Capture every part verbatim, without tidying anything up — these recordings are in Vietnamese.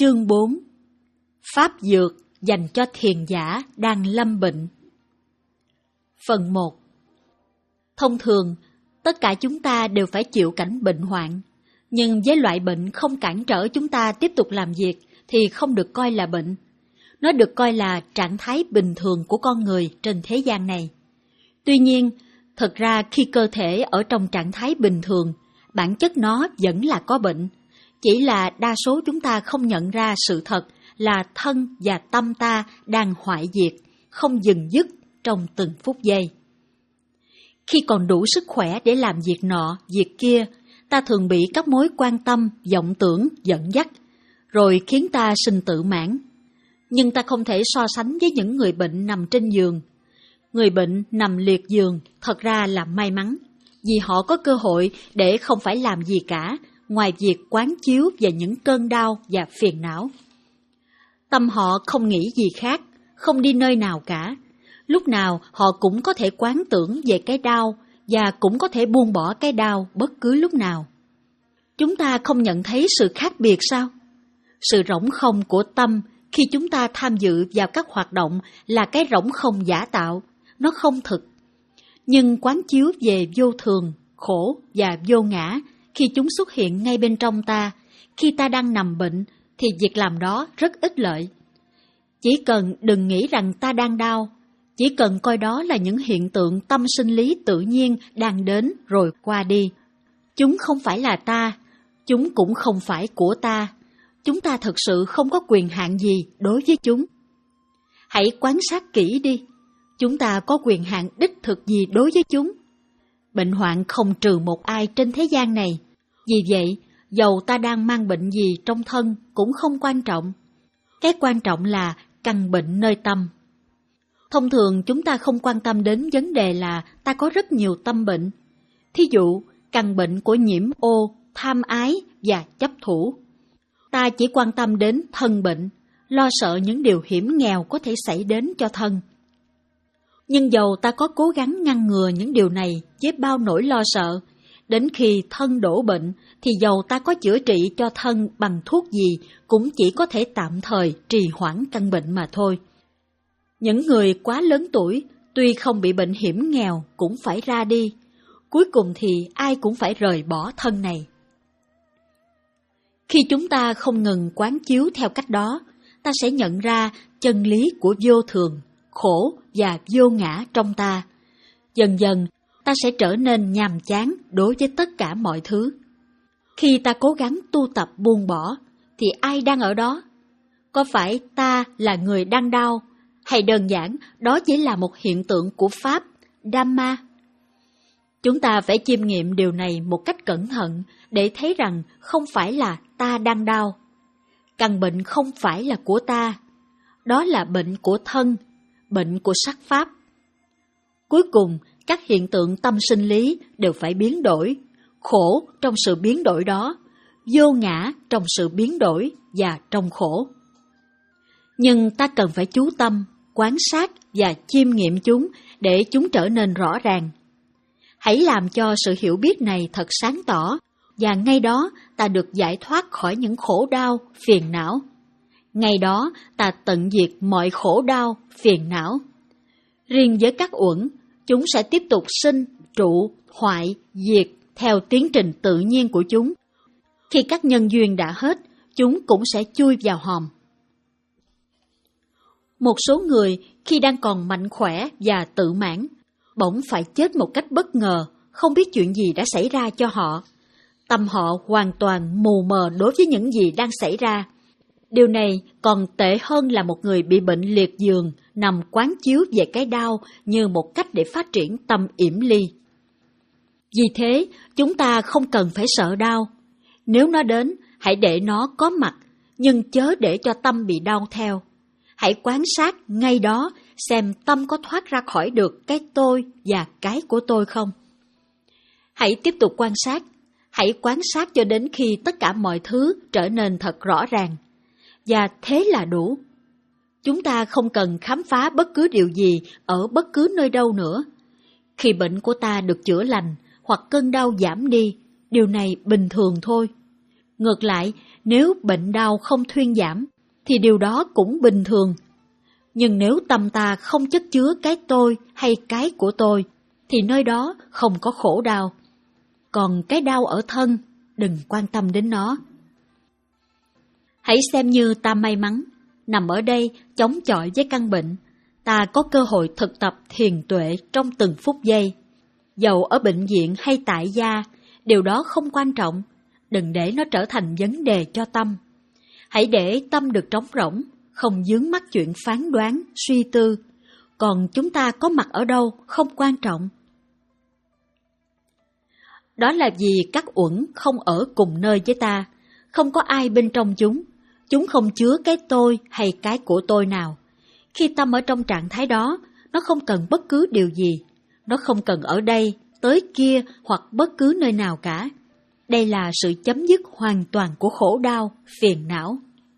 Chương bốn. Pháp dược dành cho thiền giả đang lâm bệnh. Phần một. Thông thường, tất cả chúng ta đều phải chịu cảnh bệnh hoạn, nhưng với loại bệnh không cản trở chúng ta tiếp tục làm việc thì không được coi là bệnh. Nó được coi là trạng thái bình thường của con người trên thế gian này. Tuy nhiên, thật ra khi cơ thể ở trong trạng thái bình thường, bản chất nó vẫn là có bệnh. Chỉ là đa số chúng ta không nhận ra sự thật là thân và tâm ta đang hoại diệt, không dừng dứt trong từng phút giây. Khi còn đủ sức khỏe để làm việc nọ, việc kia, ta thường bị các mối quan tâm, vọng tưởng dẫn dắt, rồi khiến ta sinh tự mãn. Nhưng ta không thể so sánh với những người bệnh nằm trên giường. Người bệnh nằm liệt giường thật ra là may mắn, vì họ có cơ hội để không phải làm gì cả, ngoài việc quán chiếu về những cơn đau và phiền não. Tâm họ không nghĩ gì khác, không đi nơi nào cả. Lúc nào họ cũng có thể quán tưởng về cái đau và cũng có thể buông bỏ cái đau bất cứ lúc nào. Chúng ta không nhận thấy sự khác biệt sao? Sự rỗng không của tâm khi chúng ta tham dự vào các hoạt động là cái rỗng không giả tạo, nó không thực. Nhưng quán chiếu về vô thường, khổ và vô ngã khi chúng xuất hiện ngay bên trong ta, khi ta đang nằm bệnh, thì việc làm đó rất ích lợi. Chỉ cần đừng nghĩ rằng ta đang đau, chỉ cần coi đó là những hiện tượng tâm sinh lý tự nhiên đang đến rồi qua đi. Chúng không phải là ta, chúng cũng không phải của ta. Chúng ta thực sự không có quyền hạn gì đối với chúng. Hãy quan sát kỹ đi, chúng ta có quyền hạn đích thực gì đối với chúng? Bệnh hoạn không trừ một ai trên thế gian này. Vì vậy, dầu ta đang mang bệnh gì trong thân cũng không quan trọng. Cái quan trọng là căn bệnh nơi tâm. Thông thường chúng ta không quan tâm đến vấn đề là ta có rất nhiều tâm bệnh. Thí dụ, căn bệnh của nhiễm ô, tham ái và chấp thủ. Ta chỉ quan tâm đến thân bệnh, lo sợ những điều hiểm nghèo có thể xảy đến cho thân. Nhưng dầu ta có cố gắng ngăn ngừa những điều này với bao nỗi lo sợ, đến khi thân đổ bệnh thì dầu ta có chữa trị cho thân bằng thuốc gì cũng chỉ có thể tạm thời trì hoãn căn bệnh mà thôi. Những người quá lớn tuổi tuy không bị bệnh hiểm nghèo cũng phải ra đi, cuối cùng thì ai cũng phải rời bỏ thân này. Khi chúng ta không ngừng quán chiếu theo cách đó, ta sẽ nhận ra chân lý của vô thường, khổ và vô ngã trong ta. Dần dần, ta sẽ trở nên nhàm chán đối với tất cả mọi thứ. Khi ta cố gắng tu tập buông bỏ, thì ai đang ở đó? Có phải ta là người đang đau, hay đơn giản đó chỉ là một hiện tượng của Pháp, Dhamma? Chúng ta phải chiêm nghiệm điều này một cách cẩn thận để thấy rằng không phải là ta đang đau. Căn bệnh không phải là của ta, đó là bệnh của thân, bệnh của sắc pháp. Cuối cùng, các hiện tượng tâm sinh lý đều phải biến đổi, khổ trong sự biến đổi đó, vô ngã trong sự biến đổi và trong khổ. Nhưng ta cần phải chú tâm, quan sát và chiêm nghiệm chúng để chúng trở nên rõ ràng. Hãy làm cho sự hiểu biết này thật sáng tỏ, và ngay đó ta được giải thoát khỏi những khổ đau, phiền não. Ngay đó ta tận diệt mọi khổ đau, phiền não. Riêng với các uẩn, chúng sẽ tiếp tục sinh, trụ, hoại, diệt theo tiến trình tự nhiên của chúng. Khi các nhân duyên đã hết, chúng cũng sẽ chui vào hòm. Một số người khi đang còn mạnh khỏe và tự mãn, bỗng phải chết một cách bất ngờ, không biết chuyện gì đã xảy ra cho họ. Tâm họ hoàn toàn mù mờ đối với những gì đang xảy ra. Điều này còn tệ hơn là một người bị bệnh liệt giường, nằm quán chiếu về cái đau như một cách để phát triển tâm yểm ly. Vì thế, chúng ta không cần phải sợ đau. Nếu nó đến, hãy để nó có mặt, nhưng chớ để cho tâm bị đau theo. Hãy quan sát ngay đó xem tâm có thoát ra khỏi được cái tôi và cái của tôi không. Hãy tiếp tục quan sát, hãy quan sát cho đến khi tất cả mọi thứ trở nên thật rõ ràng. Và thế là đủ. Chúng ta không cần khám phá bất cứ điều gì ở bất cứ nơi đâu nữa. Khi bệnh của ta được chữa lành hoặc cơn đau giảm đi, điều này bình thường thôi. Ngược lại, nếu bệnh đau không thuyên giảm, thì điều đó cũng bình thường. Nhưng nếu tâm ta không chất chứa cái tôi hay cái của tôi, thì nơi đó không có khổ đau. Còn cái đau ở thân, đừng quan tâm đến nó. Hãy xem như ta may mắn, nằm ở đây chống chọi với căn bệnh. Ta có cơ hội thực tập thiền tuệ trong từng phút giây. Dầu ở bệnh viện hay tại gia, điều đó không quan trọng. Đừng để nó trở thành vấn đề cho tâm. Hãy để tâm được trống rỗng, không vướng mắc chuyện phán đoán, suy tư. Còn chúng ta có mặt ở đâu không quan trọng. Đó là vì các uẩn không ở cùng nơi với ta, không có ai bên trong chúng. Chúng không chứa cái tôi hay cái của tôi nào. Khi tâm ở trong trạng thái đó, nó không cần bất cứ điều gì. Nó không cần ở đây, tới kia hoặc bất cứ nơi nào cả. Đây là sự chấm dứt hoàn toàn của khổ đau, phiền não.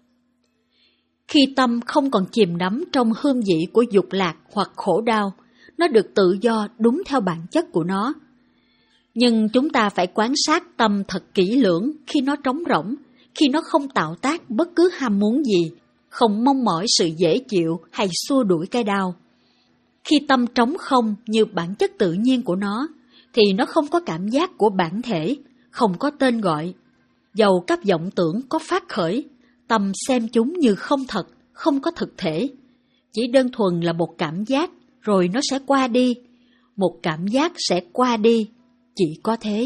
Khi tâm không còn chìm đắm trong hương vị của dục lạc hoặc khổ đau, nó được tự do đúng theo bản chất của nó. Nhưng chúng ta phải quan sát tâm thật kỹ lưỡng khi nó trống rỗng, khi nó không tạo tác bất cứ ham muốn gì, không mong mỏi sự dễ chịu hay xua đuổi cái đau. Khi tâm trống không như bản chất tự nhiên của nó, thì nó không có cảm giác của bản thể, không có tên gọi. Dầu các vọng tưởng có phát khởi, tâm xem chúng như không thật, không có thực thể. Chỉ đơn thuần là một cảm giác, rồi nó sẽ qua đi. Một cảm giác sẽ qua đi, chỉ có thế.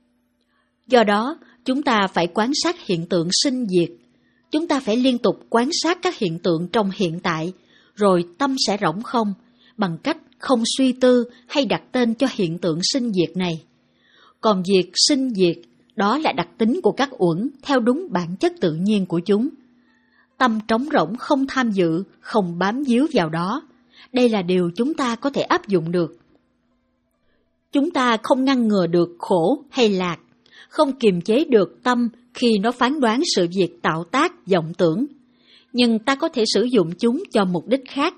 Do đó, chúng ta phải quan sát hiện tượng sinh diệt. Chúng ta phải liên tục quan sát các hiện tượng trong hiện tại, rồi tâm sẽ rỗng không, bằng cách không suy tư hay đặt tên cho hiện tượng sinh diệt này. Còn việc sinh diệt, đó là đặc tính của các uẩn theo đúng bản chất tự nhiên của chúng. Tâm trống rỗng không tham dự, không bám víu vào đó. Đây là điều chúng ta có thể áp dụng được. Chúng ta không ngăn ngừa được khổ hay lạc, không kiềm chế được tâm khi nó phán đoán sự việc tạo tác vọng tưởng. Nhưng ta có thể sử dụng chúng cho mục đích khác.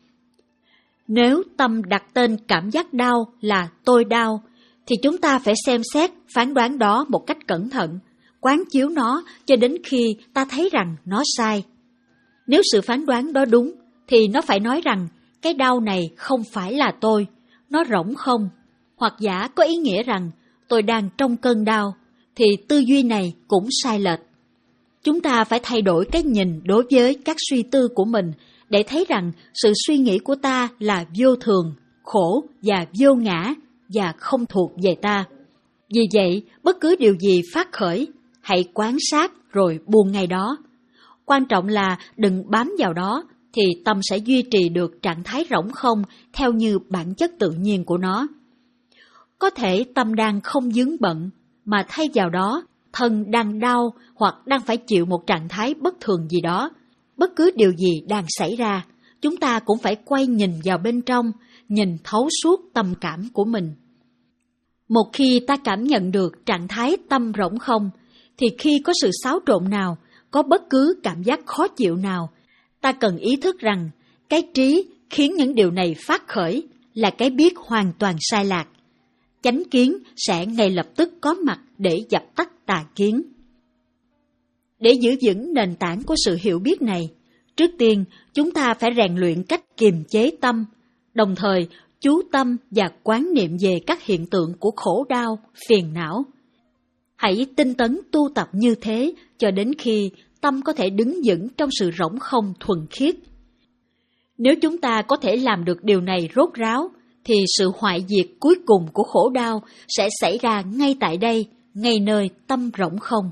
Nếu tâm đặt tên cảm giác đau là tôi đau, thì chúng ta phải xem xét phán đoán đó một cách cẩn thận, quán chiếu nó cho đến khi ta thấy rằng nó sai. Nếu sự phán đoán đó đúng, thì nó phải nói rằng cái đau này không phải là tôi, nó rỗng không. Hoặc giả có ý nghĩa rằng tôi đang trong cơn đau, thì tư duy này cũng sai lệch. Chúng ta phải thay đổi cái nhìn đối với các suy tư của mình để thấy rằng sự suy nghĩ của ta là vô thường, khổ và vô ngã và không thuộc về ta. Vì vậy, bất cứ điều gì phát khởi, hãy quan sát rồi buông ngay đó. Quan trọng là đừng bám vào đó, thì tâm sẽ duy trì được trạng thái rỗng không theo như bản chất tự nhiên của nó. Có thể tâm đang không vướng bận, mà thay vào đó, thân đang đau hoặc đang phải chịu một trạng thái bất thường gì đó. Bất cứ điều gì đang xảy ra, chúng ta cũng phải quay nhìn vào bên trong, nhìn thấu suốt tâm cảm của mình. Một khi ta cảm nhận được trạng thái tâm rỗng không, thì khi có sự xáo trộn nào, có bất cứ cảm giác khó chịu nào, ta cần ý thức rằng cái trí khiến những điều này phát khởi là cái biết hoàn toàn sai lạc. Chánh kiến sẽ ngay lập tức có mặt để dập tắt tà kiến. Để giữ vững nền tảng của sự hiểu biết này, trước tiên chúng ta phải rèn luyện cách kiềm chế tâm, đồng thời chú tâm và quán niệm về các hiện tượng của khổ đau, phiền não. Hãy tinh tấn tu tập như thế cho đến khi tâm có thể đứng vững trong sự rỗng không thuần khiết. Nếu chúng ta có thể làm được điều này rốt ráo, thì sự hoại diệt cuối cùng của khổ đau sẽ xảy ra ngay tại đây, ngay nơi tâm rỗng không.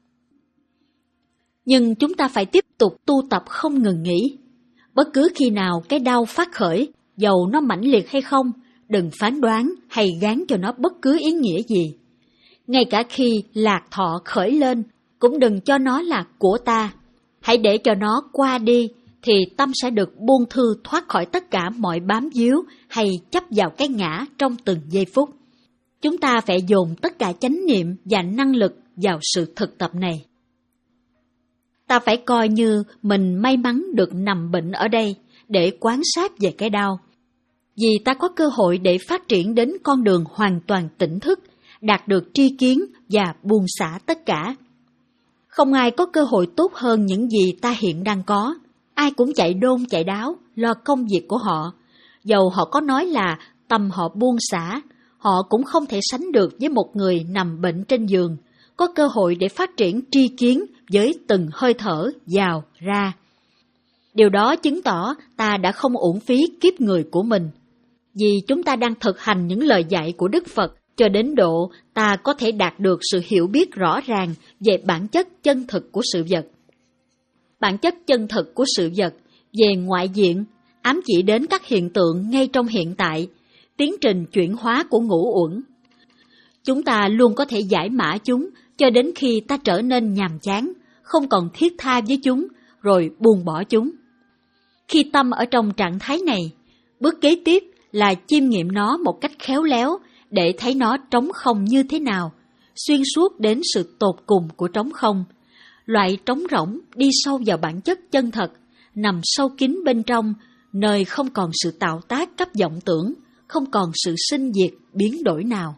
Nhưng chúng ta phải tiếp tục tu tập không ngừng nghỉ. Bất cứ khi nào cái đau phát khởi, dầu nó mãnh liệt hay không, đừng phán đoán hay gán cho nó bất cứ ý nghĩa gì. Ngay cả khi lạc thọ khởi lên, cũng đừng cho nó là của ta. Hãy để cho nó qua đi, thì tâm sẽ được buông thư thoát khỏi tất cả mọi bám víu hay chấp vào cái ngã trong từng giây phút. Chúng ta phải dồn tất cả chánh niệm và năng lực vào sự thực tập này. Ta phải coi như mình may mắn được nằm bệnh ở đây để quan sát về cái đau. Vì ta có cơ hội để phát triển đến con đường hoàn toàn tỉnh thức, đạt được tri kiến và buông xả tất cả. Không ai có cơ hội tốt hơn những gì ta hiện đang có. Ai cũng chạy đôn chạy đáo, lo công việc của họ. Dầu họ có nói là tâm họ buông xả, họ cũng không thể sánh được với một người nằm bệnh trên giường, có cơ hội để phát triển tri kiến với từng hơi thở vào ra. Điều đó chứng tỏ ta đã không uổng phí kiếp người của mình. Vì chúng ta đang thực hành những lời dạy của Đức Phật cho đến độ ta có thể đạt được sự hiểu biết rõ ràng về bản chất chân thực của sự vật. Bản chất chân thực của sự vật về ngoại diện ám chỉ đến các hiện tượng ngay trong hiện tại, tiến trình chuyển hóa của ngũ uẩn. Chúng ta luôn có thể giải mã chúng cho đến khi ta trở nên nhàm chán, không còn thiết tha với chúng, rồi buông bỏ chúng. Khi tâm ở trong trạng thái này, bước kế tiếp là chiêm nghiệm nó một cách khéo léo để thấy nó trống không như thế nào, xuyên suốt đến sự tột cùng của trống không. Loại trống rỗng đi sâu vào bản chất chân thật, nằm sâu kín bên trong, nơi không còn sự tạo tác cấp vọng tưởng, không còn sự sinh diệt, biến đổi nào.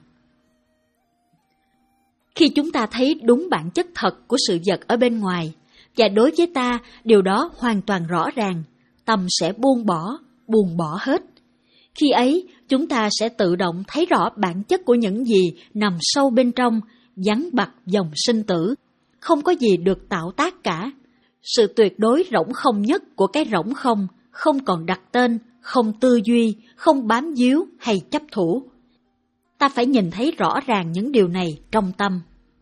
Khi chúng ta thấy đúng bản chất thật của sự vật ở bên ngoài, và đối với ta điều đó hoàn toàn rõ ràng, tâm sẽ buông bỏ, buông bỏ hết. Khi ấy, chúng ta sẽ tự động thấy rõ bản chất của những gì nằm sâu bên trong, vắng bặt dòng sinh tử. Không có gì được tạo tác cả. Sự tuyệt đối rỗng không nhất của cái rỗng không, không còn đặt tên, không tư duy, không bám víu hay chấp thủ. Ta phải nhìn thấy rõ ràng những điều này trong tâm.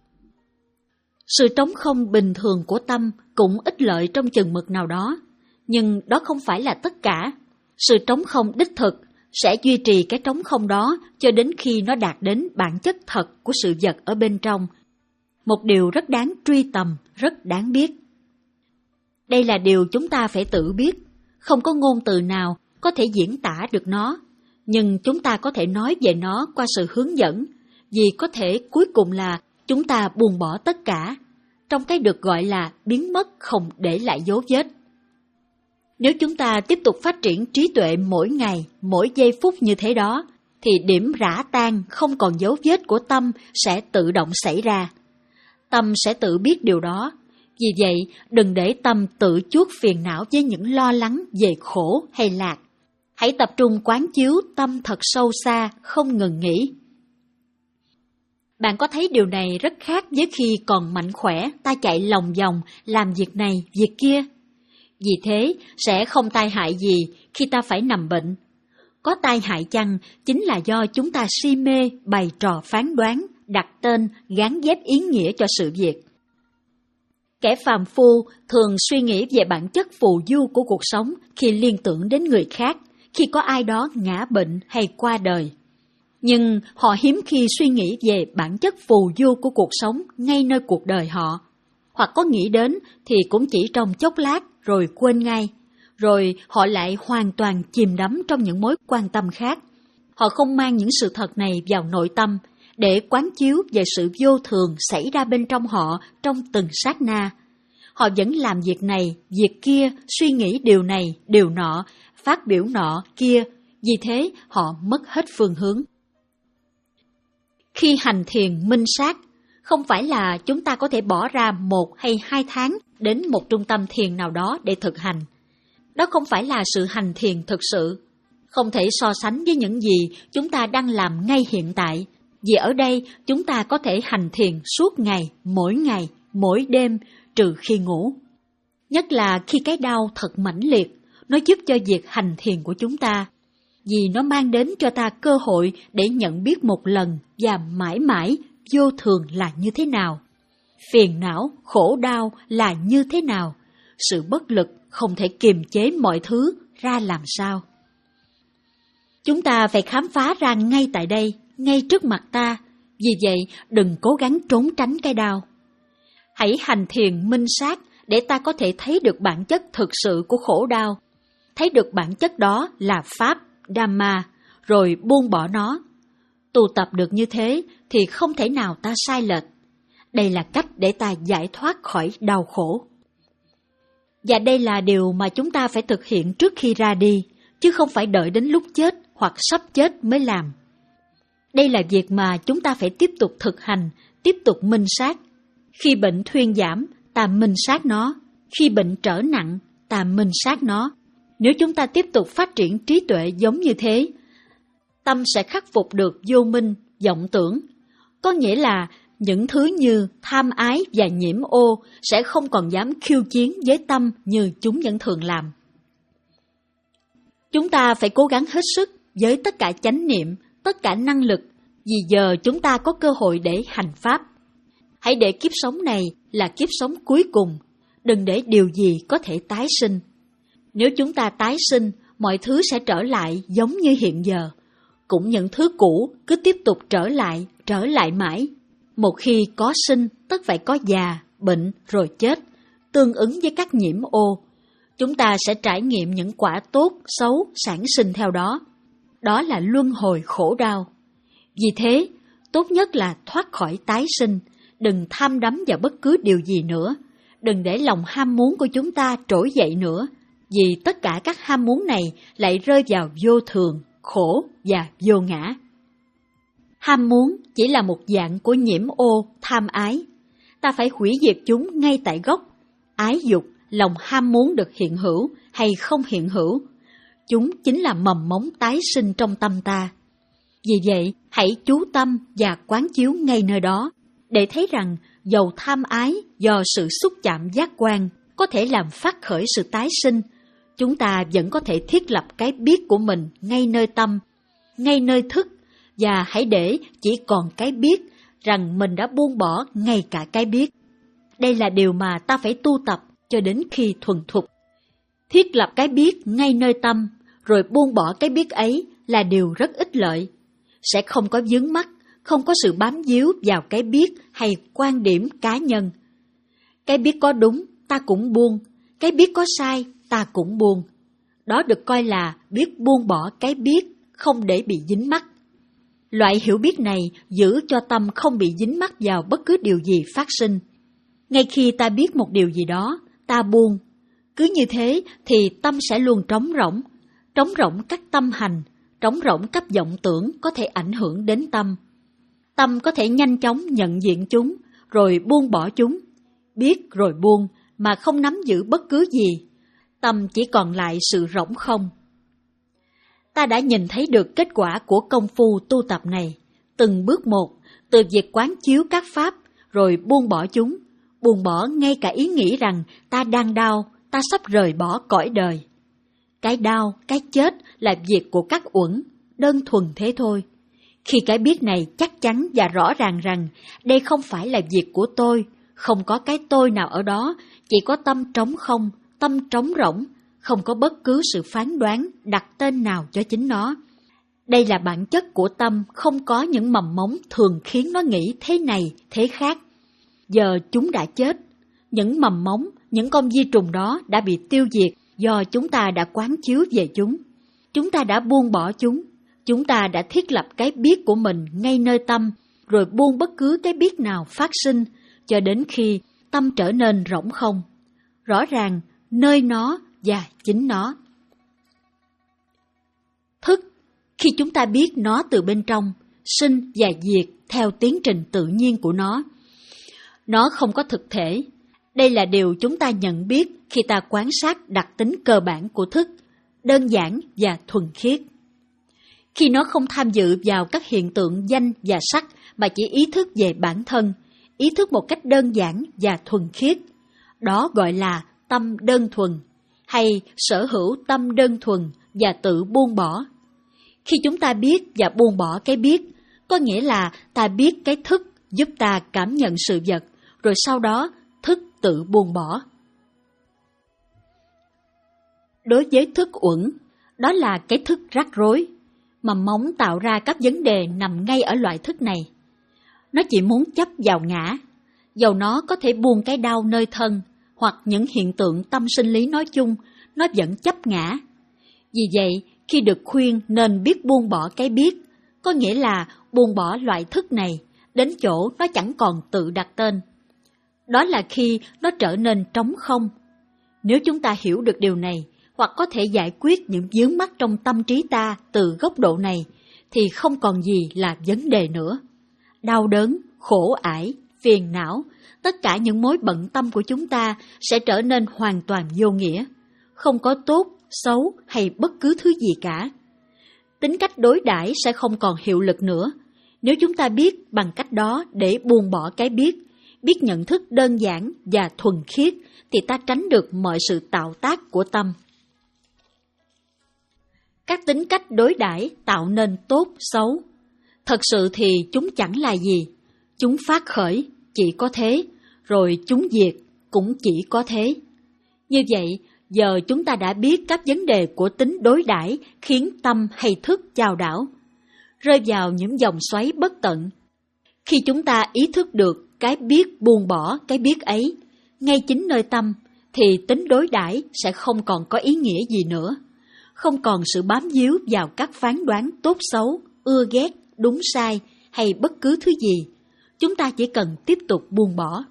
Sự trống không bình thường của tâm cũng ích lợi trong chừng mực nào đó, nhưng đó không phải là tất cả. Sự trống không đích thực sẽ duy trì cái trống không đó cho đến khi nó đạt đến bản chất thật của sự vật ở bên trong. Một điều rất đáng truy tầm, rất đáng biết. Đây là điều chúng ta phải tự biết, không có ngôn từ nào có thể diễn tả được nó, nhưng chúng ta có thể nói về nó qua sự hướng dẫn, vì có thể cuối cùng là chúng ta buông bỏ tất cả, trong cái được gọi là biến mất không để lại dấu vết. Nếu chúng ta tiếp tục phát triển trí tuệ mỗi ngày, mỗi giây phút như thế đó, thì điểm rã tan không còn dấu vết của tâm sẽ tự động xảy ra. Tâm sẽ tự biết điều đó. Vì vậy, đừng để tâm tự chuốc phiền não với những lo lắng về khổ hay lạc. Hãy tập trung quán chiếu tâm thật sâu xa, không ngừng nghỉ. Bạn có thấy điều này rất khác với khi còn mạnh khỏe, ta chạy lòng vòng, làm việc này, việc kia. Vì thế, sẽ không tai hại gì khi ta phải nằm bệnh. Có tai hại chăng chính là do chúng ta si mê, bày trò phán đoán, đặt tên, gán ghép ý nghĩa cho sự việc. Kẻ phàm phu thường suy nghĩ về bản chất phù du của cuộc sống khi liên tưởng đến người khác, khi có ai đó ngã bệnh hay qua đời. Nhưng họ hiếm khi suy nghĩ về bản chất phù du của cuộc sống ngay nơi cuộc đời họ. Hoặc có nghĩ đến thì cũng chỉ trong chốc lát rồi quên ngay, rồi họ lại hoàn toàn chìm đắm trong những mối quan tâm khác. Họ không mang những sự thật này vào nội tâm để quán chiếu về sự vô thường xảy ra bên trong họ trong từng sát na. Họ vẫn làm việc này, việc kia, suy nghĩ điều này, điều nọ, phát biểu nọ, kia, vì thế họ mất hết phương hướng. Khi hành thiền minh sát, không phải là chúng ta có thể bỏ ra một hay hai tháng đến một trung tâm thiền nào đó để thực hành. Đó không phải là sự hành thiền thực sự, không thể so sánh với những gì chúng ta đang làm ngay hiện tại, vì ở đây chúng ta có thể hành thiền suốt ngày, mỗi ngày, mỗi đêm, trừ khi ngủ. Nhất là khi cái đau thật mãnh liệt, nó giúp cho việc hành thiền của chúng ta, vì nó mang đến cho ta cơ hội để nhận biết một lần và mãi mãi vô thường là như thế nào, phiền não, khổ đau là như thế nào, sự bất lực không thể kiềm chế mọi thứ ra làm sao. Chúng ta phải khám phá ra ngay tại đây, ngay trước mặt ta, vì vậy đừng cố gắng trốn tránh cái đau. Hãy hành thiền minh sát để ta có thể thấy được bản chất thực sự của khổ đau, thấy được bản chất đó là Pháp, Dhamma, rồi buông bỏ nó. Tu tập được như thế thì không thể nào ta sai lệch. Đây là cách để ta giải thoát khỏi đau khổ. Và đây là điều mà chúng ta phải thực hiện trước khi ra đi, chứ không phải đợi đến lúc chết hoặc sắp chết mới làm. Đây là việc mà chúng ta phải tiếp tục thực hành, tiếp tục minh sát. Khi bệnh thuyên giảm, ta ta minh sát nó. Khi bệnh trở nặng, ta minh sát nó. Nếu chúng ta tiếp tục phát triển trí tuệ giống như thế, tâm sẽ khắc phục được vô minh, vọng tưởng. Có nghĩa là những thứ như tham ái và nhiễm ô sẽ không còn dám khiêu chiến với tâm như chúng vẫn thường làm. Chúng ta phải cố gắng hết sức với tất cả chánh niệm, tất cả năng lực, vì giờ chúng ta có cơ hội để hành pháp. Hãy để kiếp sống này là kiếp sống cuối cùng, đừng để điều gì có thể tái sinh. Nếu chúng ta tái sinh, mọi thứ sẽ trở lại giống như hiện giờ. Cũng những thứ cũ cứ tiếp tục trở lại, trở lại mãi. Một khi có sinh, tất phải có già, bệnh rồi chết, tương ứng với các nhiễm ô. Chúng ta sẽ trải nghiệm những quả tốt, xấu, sản sinh theo đó. Đó là luân hồi khổ đau. Vì thế, tốt nhất là thoát khỏi tái sinh, đừng tham đắm vào bất cứ điều gì nữa. Đừng để lòng ham muốn của chúng ta trỗi dậy nữa, vì tất cả các ham muốn này lại rơi vào vô thường, khổ và vô ngã. Ham muốn chỉ là một dạng của nhiễm ô, tham ái. Ta phải hủy diệt chúng ngay tại gốc. Ái dục, lòng ham muốn được hiện hữu hay không hiện hữu, chúng chính là mầm mống tái sinh trong tâm ta. Vì vậy, hãy chú tâm và quán chiếu ngay nơi đó, để thấy rằng dầu tham ái do sự xúc chạm giác quan có thể làm phát khởi sự tái sinh, chúng ta vẫn có thể thiết lập cái biết của mình ngay nơi tâm, ngay nơi thức, và hãy để chỉ còn cái biết rằng mình đã buông bỏ ngay cả cái biết. Đây là điều mà ta phải tu tập cho đến khi thuần thục. Thiết lập cái biết ngay nơi tâm, rồi buông bỏ cái biết ấy là điều rất ích lợi. Sẽ không có vướng mắc, không có sự bám víu vào cái biết hay quan điểm cá nhân. Cái biết có đúng, ta cũng buông. Cái biết có sai, ta cũng buông. Đó được coi là biết buông bỏ cái biết, không để bị dính mắc. Loại hiểu biết này giữ cho tâm không bị dính mắc vào bất cứ điều gì phát sinh. Ngay khi ta biết một điều gì đó, ta buông. Cứ như thế thì tâm sẽ luôn trống rỗng. Trống rỗng các tâm hành, trống rỗng các vọng tưởng có thể ảnh hưởng đến tâm. Tâm có thể nhanh chóng nhận diện chúng, rồi buông bỏ chúng. Biết rồi buông, mà không nắm giữ bất cứ gì. Tâm chỉ còn lại sự rỗng không. Ta đã nhìn thấy được kết quả của công phu tu tập này, từng bước một, từ việc quán chiếu các pháp, rồi buông bỏ chúng, buông bỏ ngay cả ý nghĩ rằng ta đang đau, ta sắp rời bỏ cõi đời. Cái đau, cái chết là việc của các uẩn, đơn thuần thế thôi. Khi cái biết này chắc chắn và rõ ràng rằng đây không phải là việc của tôi, không có cái tôi nào ở đó, chỉ có tâm trống không, tâm trống rỗng, không có bất cứ sự phán đoán, đặt tên nào cho chính nó. Đây là bản chất của tâm, không có những mầm mống thường khiến nó nghĩ thế này, thế khác. Giờ chúng đã chết, những mầm mống, những con vi trùng đó đã bị tiêu diệt do chúng ta đã quán chiếu về chúng. Chúng ta đã buông bỏ chúng, chúng ta đã thiết lập cái biết của mình ngay nơi tâm, rồi buông bất cứ cái biết nào phát sinh, cho đến khi tâm trở nên rỗng không. Rõ ràng, nơi nó và chính nó. Thức, khi chúng ta biết nó từ bên trong, sinh và diệt theo tiến trình tự nhiên của nó. Nó không có thực thể. Đây là điều chúng ta nhận biết khi ta quan sát đặc tính cơ bản của thức, đơn giản và thuần khiết. Khi nó không tham dự vào các hiện tượng danh và sắc mà chỉ ý thức về bản thân, ý thức một cách đơn giản và thuần khiết, đó gọi là tâm đơn thuần, hay sở hữu tâm đơn thuần và tự buông bỏ. Khi chúng ta biết và buông bỏ cái biết, có nghĩa là ta biết cái thức giúp ta cảm nhận sự vật, rồi sau đó thức tự buông bỏ. Đối với thức uẩn, đó là cái thức rắc rối. Mầm mống tạo ra các vấn đề nằm ngay ở loại thức này. Nó chỉ muốn chấp vào ngã, dầu nó có thể buông cái đau nơi thân, hoặc những hiện tượng tâm sinh lý nói chung, nó vẫn chấp ngã. Vì vậy, khi được khuyên nên biết buông bỏ cái biết, có nghĩa là buông bỏ loại thức này, đến chỗ nó chẳng còn tự đặt tên. Đó là khi nó trở nên trống không. Nếu chúng ta hiểu được điều này, hoặc có thể giải quyết những vướng mắc trong tâm trí ta từ góc độ này, thì không còn gì là vấn đề nữa. Đau đớn, khổ ải, phiền não, tất cả những mối bận tâm của chúng ta sẽ trở nên hoàn toàn vô nghĩa, không có tốt, xấu hay bất cứ thứ gì cả. Tính cách đối đãi sẽ không còn hiệu lực nữa. Nếu chúng ta biết bằng cách đó để buông bỏ cái biết, biết nhận thức đơn giản và thuần khiết, thì ta tránh được mọi sự tạo tác của tâm. Các tính cách đối đãi tạo nên tốt, xấu. Thật sự thì chúng chẳng là gì. Chúng phát khởi, chỉ có thế, rồi chúng diệt, cũng chỉ có thế. Như vậy, giờ chúng ta đã biết các vấn đề của tính đối đãi khiến tâm hay thức chao đảo, rơi vào những dòng xoáy bất tận. Khi chúng ta ý thức được cái biết buông bỏ cái biết ấy, ngay chính nơi tâm, thì tính đối đãi sẽ không còn có ý nghĩa gì nữa, không còn sự bám víu vào các phán đoán tốt xấu, ưa ghét, đúng sai hay bất cứ thứ gì. Chúng ta chỉ cần tiếp tục buông bỏ.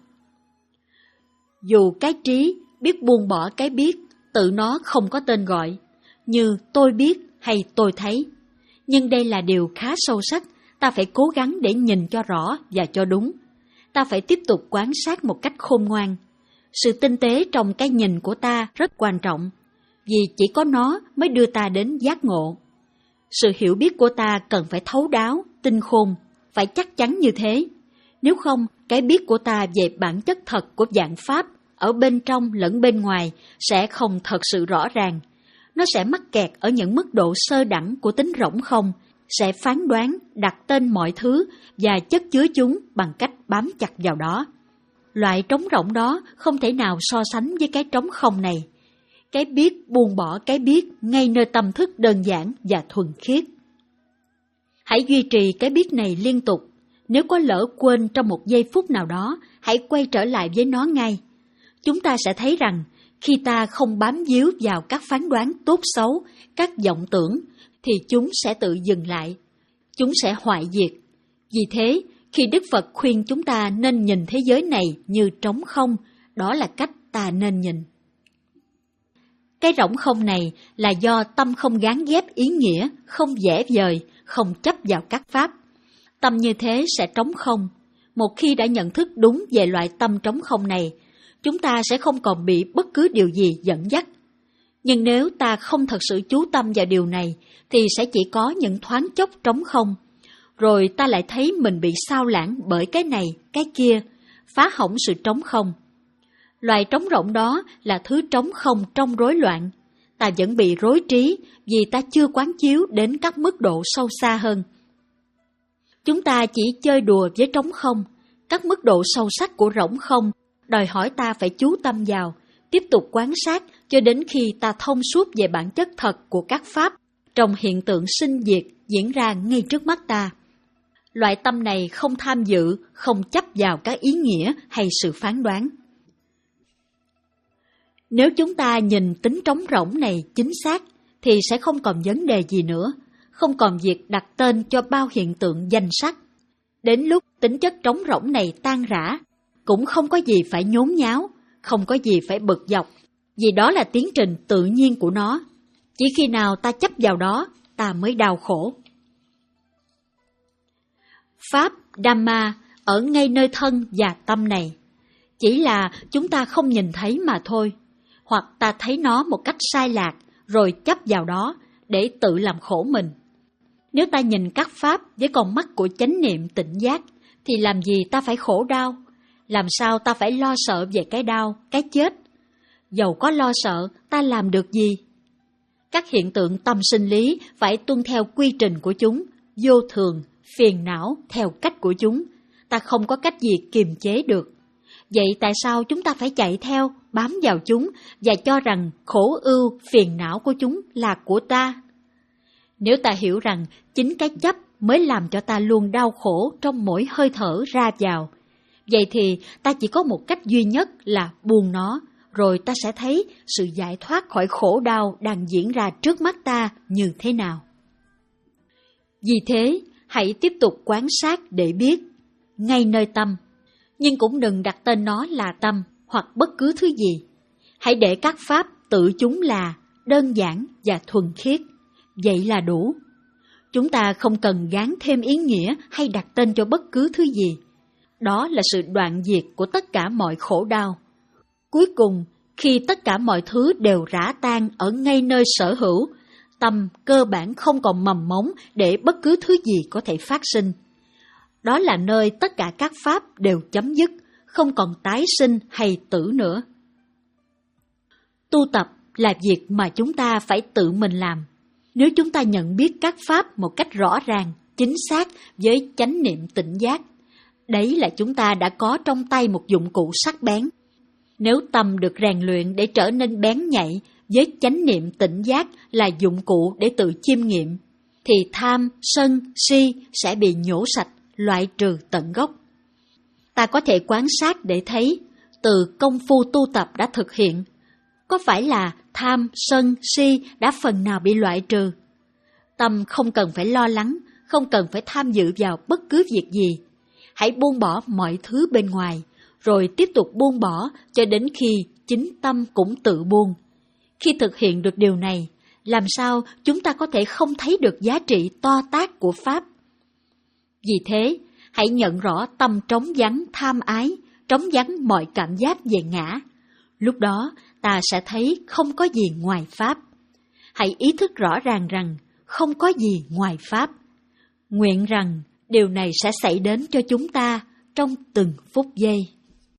Dù cái trí biết buông bỏ cái biết, tự nó không có tên gọi, như tôi biết hay tôi thấy. Nhưng đây là điều khá sâu sắc, ta phải cố gắng để nhìn cho rõ và cho đúng. Ta phải tiếp tục quan sát một cách khôn ngoan. Sự tinh tế trong cái nhìn của ta rất quan trọng, vì chỉ có nó mới đưa ta đến giác ngộ. Sự hiểu biết của ta cần phải thấu đáo, tinh khôn, phải chắc chắn như thế. Nếu không, cái biết của ta về bản chất thật của vạn pháp, ở bên trong lẫn bên ngoài, sẽ không thật sự rõ ràng. Nó sẽ mắc kẹt ở những mức độ sơ đẳng của tính rỗng không, sẽ phán đoán, đặt tên mọi thứ và chất chứa chúng bằng cách bám chặt vào đó. Loại trống rỗng đó không thể nào so sánh với cái trống không này. Cái biết buông bỏ cái biết ngay nơi tâm thức đơn giản và thuần khiết. Hãy duy trì cái biết này liên tục. Nếu có lỡ quên trong một giây phút nào đó, hãy quay trở lại với nó ngay. Chúng ta sẽ thấy rằng, khi ta không bám víu vào các phán đoán tốt xấu, các vọng tưởng, thì chúng sẽ tự dừng lại. Chúng sẽ hoại diệt. Vì thế, khi Đức Phật khuyên chúng ta nên nhìn thế giới này như trống không, đó là cách ta nên nhìn. Cái rỗng không này là do tâm không gán ghép ý nghĩa, không vẽ vời, không chấp vào các pháp. Tâm như thế sẽ trống không. Một khi đã nhận thức đúng về loại tâm trống không này, chúng ta sẽ không còn bị bất cứ điều gì dẫn dắt. Nhưng nếu ta không thật sự chú tâm vào điều này, thì sẽ chỉ có những thoáng chốc trống không. Rồi ta lại thấy mình bị xao lãng bởi cái này, cái kia, phá hỏng sự trống không. Loài trống rỗng đó là thứ trống không trong rối loạn. Ta vẫn bị rối trí vì ta chưa quán chiếu đến các mức độ sâu xa hơn. Chúng ta chỉ chơi đùa với trống không. Các mức độ sâu sắc của rỗng không đòi hỏi ta phải chú tâm vào, tiếp tục quan sát cho đến khi ta thông suốt về bản chất thật của các pháp trong hiện tượng sinh diệt diễn ra ngay trước mắt ta. Loại tâm này không tham dự, không chấp vào các ý nghĩa hay sự phán đoán. Nếu chúng ta nhìn tính trống rỗng này chính xác, thì sẽ không còn vấn đề gì nữa, không còn việc đặt tên cho bao hiện tượng danh sắc. Đến lúc tính chất trống rỗng này tan rã, cũng không có gì phải nhốn nháo, không có gì phải bực dọc, vì đó là tiến trình tự nhiên của nó. Chỉ khi nào ta chấp vào đó, ta mới đau khổ. Pháp Dhamma ở ngay nơi thân và tâm này. Chỉ là chúng ta không nhìn thấy mà thôi, hoặc ta thấy nó một cách sai lạc rồi chấp vào đó để tự làm khổ mình. Nếu ta nhìn các pháp với con mắt của chánh niệm tỉnh giác, thì làm gì ta phải khổ đau? Làm sao ta phải lo sợ về cái đau, cái chết? Dầu có lo sợ, ta làm được gì? Các hiện tượng tâm sinh lý phải tuân theo quy trình của chúng, vô thường, phiền não theo cách của chúng. Ta không có cách gì kiềm chế được. Vậy tại sao chúng ta phải chạy theo, bám vào chúng và cho rằng khổ ưu, phiền não của chúng là của ta? Nếu ta hiểu rằng chính cái chấp mới làm cho ta luôn đau khổ trong mỗi hơi thở ra vào, vậy thì ta chỉ có một cách duy nhất là buông nó, rồi ta sẽ thấy sự giải thoát khỏi khổ đau đang diễn ra trước mắt ta như thế nào. Vì thế, hãy tiếp tục quan sát để biết, ngay nơi tâm, nhưng cũng đừng đặt tên nó là tâm hoặc bất cứ thứ gì. Hãy để các pháp tự chúng là đơn giản và thuần khiết, vậy là đủ. Chúng ta không cần gán thêm ý nghĩa hay đặt tên cho bất cứ thứ gì. Đó là sự đoạn diệt của tất cả mọi khổ đau. Cuối cùng, khi tất cả mọi thứ đều rã tan ở ngay nơi sở hữu, tâm cơ bản không còn mầm mống để bất cứ thứ gì có thể phát sinh. Đó là nơi tất cả các pháp đều chấm dứt, không còn tái sinh hay tử nữa. Tu tập là việc mà chúng ta phải tự mình làm. Nếu chúng ta nhận biết các pháp một cách rõ ràng, chính xác với chánh niệm tỉnh giác, đấy là chúng ta đã có trong tay một dụng cụ sắc bén. Nếu tâm được rèn luyện để trở nên bén nhạy, với chánh niệm tỉnh giác là dụng cụ để tự chiêm nghiệm, thì tham, sân, si sẽ bị nhổ sạch, loại trừ tận gốc. Ta có thể quan sát để thấy, từ công phu tu tập đã thực hiện, có phải là tham, sân, si đã phần nào bị loại trừ? Tâm không cần phải lo lắng, không cần phải tham dự vào bất cứ việc gì. Hãy buông bỏ mọi thứ bên ngoài, rồi tiếp tục buông bỏ cho đến khi chính tâm cũng tự buông. Khi thực hiện được điều này, làm sao chúng ta có thể không thấy được giá trị to tát của Pháp? Vì thế, hãy nhận rõ tâm trống vắng tham ái, trống vắng mọi cảm giác về ngã. Lúc đó, ta sẽ thấy không có gì ngoài Pháp. Hãy ý thức rõ ràng rằng không có gì ngoài Pháp. Nguyện rằng điều này sẽ xảy đến cho chúng ta trong từng phút giây.